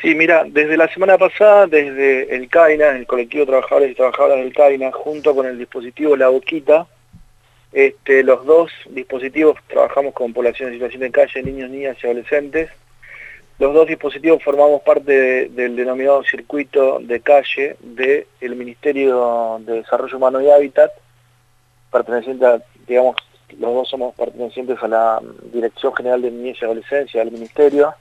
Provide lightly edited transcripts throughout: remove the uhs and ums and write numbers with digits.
Sí, mira, desde la semana pasada, desde el CAINA, el colectivo de trabajadores y trabajadoras del CAINA, junto con el dispositivo La Boquita, los dos dispositivos trabajamos con población en situación de calle, niños, niñas y adolescentes. Los dos dispositivos formamos parte del denominado circuito de calle del Ministerio de Desarrollo Humano y Hábitat, perteneciente a, digamos, los dos somos pertenecientes a la Dirección General de Niñez y Adolescencia del Ministerio.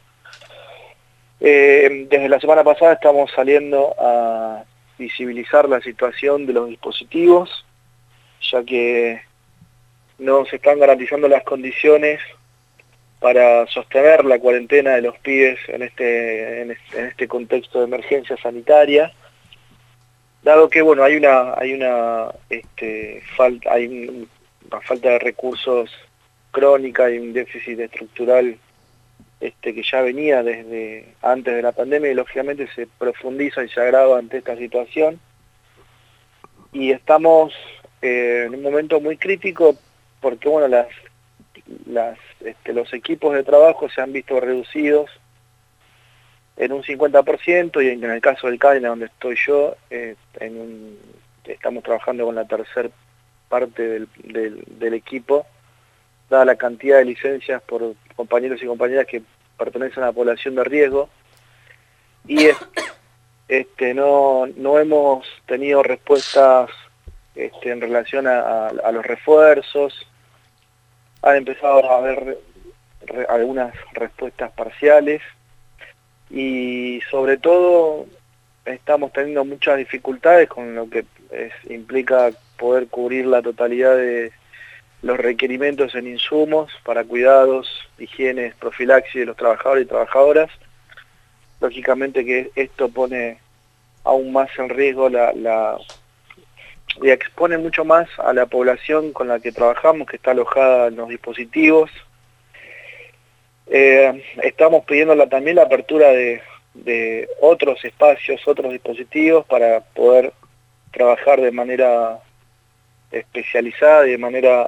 Desde la semana pasada estamos saliendo a visibilizar la situación de los dispositivos, ya que no se están garantizando las condiciones para sostener la cuarentena de los pibes en este contexto de emergencia sanitaria, dado que bueno hay una falta de recursos crónica y un déficit estructural que ya venía desde antes de la pandemia y lógicamente se profundiza y se agrava ante esta situación. Y estamos en un momento muy crítico porque bueno, los equipos de trabajo se han visto reducidos en un 50% y en el caso del CAINA, donde estoy yo, estamos trabajando con la tercera parte del equipo, dada la cantidad de licencias por compañeros y compañeras que pertenecen a la población de riesgo, y no hemos tenido respuestas en relación a los refuerzos. Han empezado a haber algunas respuestas parciales y sobre todo estamos teniendo muchas dificultades con lo que implica poder cubrir la totalidad de los requerimientos en insumos para cuidados, higiene, profilaxis de los trabajadores y trabajadoras. Lógicamente que esto pone aún más en riesgo y expone mucho más a la población con la que trabajamos, que está alojada en los dispositivos. Estamos pidiendo también la apertura de otros espacios, otros dispositivos para poder trabajar de manera especializada y de manera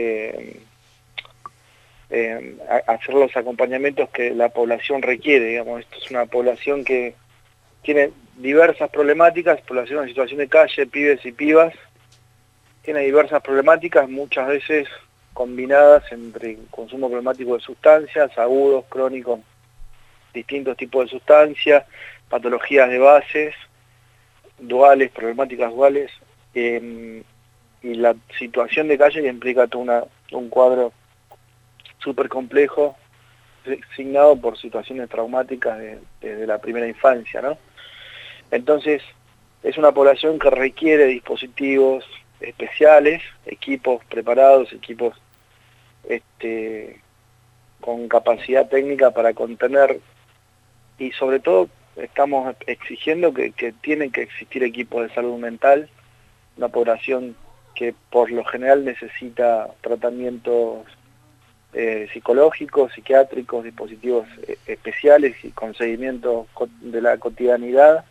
hacer los acompañamientos que la población requiere. Digamos, esto es una población que tiene diversas problemáticas, población en situación de calle, pibes y pibas, tiene diversas problemáticas, muchas veces combinadas entre consumo problemático de sustancias, agudos, crónicos, distintos tipos de sustancias, patologías de bases, duales, problemáticas duales, y la situación de calle implica todo un cuadro súper complejo, signado por situaciones traumáticas desde la primera infancia, ¿no? Entonces, es una población que requiere dispositivos especiales, equipos preparados, equipos con capacidad técnica para contener, y sobre todo estamos exigiendo que tienen que existir equipos de salud mental, una población que por lo general necesita tratamientos psicológicos, psiquiátricos, dispositivos especiales y con seguimiento de la cotidianidad,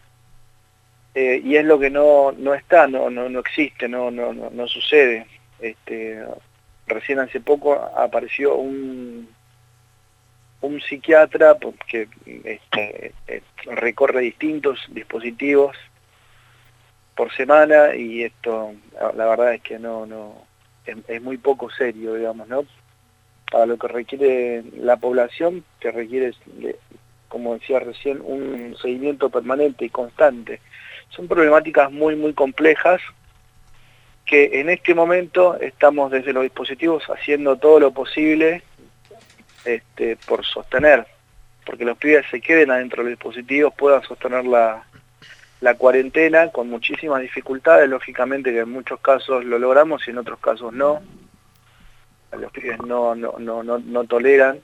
y es lo que no está, no existe, no sucede. Recién hace poco apareció un psiquiatra que recorre distintos dispositivos por semana, y esto la verdad es que es muy poco serio, digamos, ¿no? Para lo que requiere la población, que requiere, como decía recién, un seguimiento permanente y constante. Son problemáticas muy, muy complejas que en este momento estamos desde los dispositivos haciendo todo lo posible por sostener, porque los pibes se queden adentro de los dispositivos, puedan sostener la cuarentena con muchísimas dificultades, lógicamente que en muchos casos lo logramos y en otros casos no. Los pibes no toleran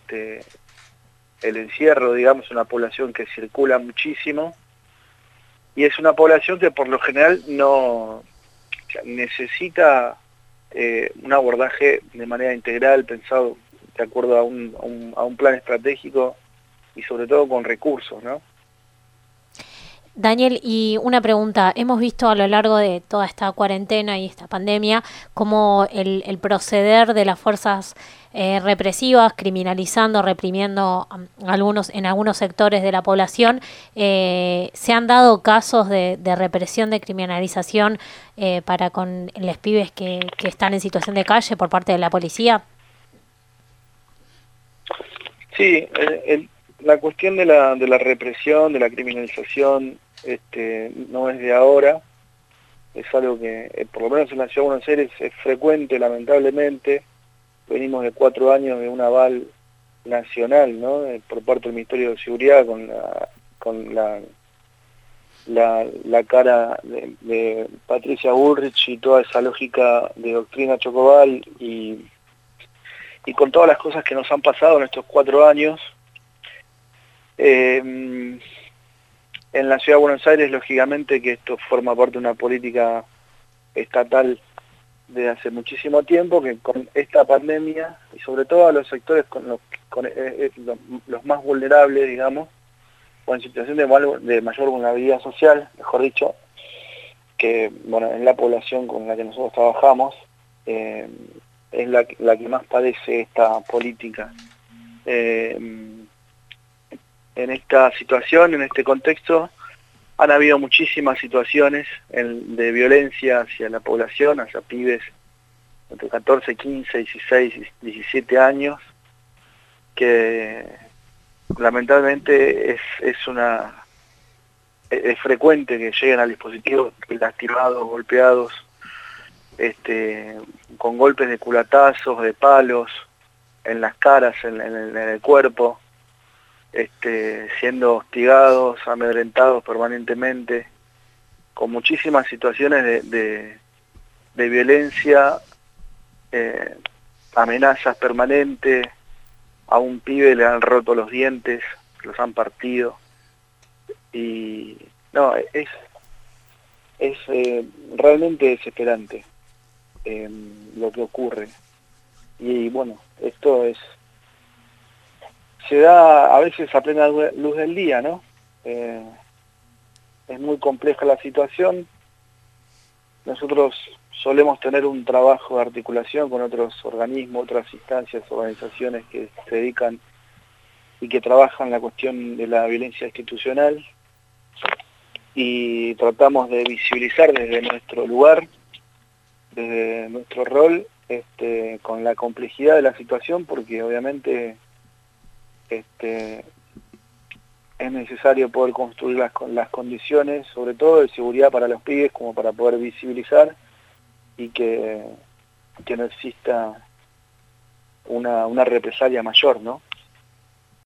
el encierro, digamos, una población que circula muchísimo, y es una población que por lo general necesita un abordaje de manera integral, pensado de acuerdo a un plan estratégico y sobre todo con recursos, ¿no? Daniel, y una pregunta. Hemos visto a lo largo de toda esta cuarentena y esta pandemia cómo el proceder de las fuerzas represivas, criminalizando, reprimiendo en algunos sectores de la población, se han dado casos de represión, de criminalización para con los pibes que están en situación de calle por parte de la policía. Sí, la cuestión de la represión, de la criminalización, no es de ahora, es algo que, por lo menos en la Ciudad de Buenos Aires, es frecuente, lamentablemente. Venimos de 4 años de un aval nacional, ¿no? Por parte del Ministerio de Seguridad, con la cara de Patricia Bullrich y toda esa lógica de doctrina Chocobal, y con todas las cosas que nos han pasado en estos 4 años. En la Ciudad de Buenos Aires, lógicamente que esto forma parte de una política estatal de hace muchísimo tiempo, que con esta pandemia, y sobre todo a los sectores los más vulnerables, digamos, o en situación de mayor vulnerabilidad social, mejor dicho, que bueno, en la población con la que nosotros trabajamos, es la que más padece esta política. En esta situación, en este contexto, han habido muchísimas situaciones de violencia hacia la población, hacia pibes entre 14, 15, 16, 17 años, que lamentablemente es frecuente que lleguen al dispositivo lastimados, golpeados, con golpes de culatazos, de palos, en las caras, en el cuerpo, siendo hostigados, amedrentados permanentemente, con muchísimas situaciones de violencia, amenazas permanentes. A un pibe le han roto los dientes, los han partido, y no, es realmente desesperante lo que ocurre. Y bueno, esto se da a veces a plena luz del día, ¿no? Es muy compleja la situación. Nosotros solemos tener un trabajo de articulación con otros organismos, otras instancias, organizaciones que se dedican y que trabajan la cuestión de la violencia institucional, y tratamos de visibilizar desde nuestro lugar, desde nuestro rol, con la complejidad de la situación, porque obviamente es necesario poder construir las condiciones, sobre todo de seguridad para los pibes, como para poder visibilizar y que no exista una represalia mayor, ¿no?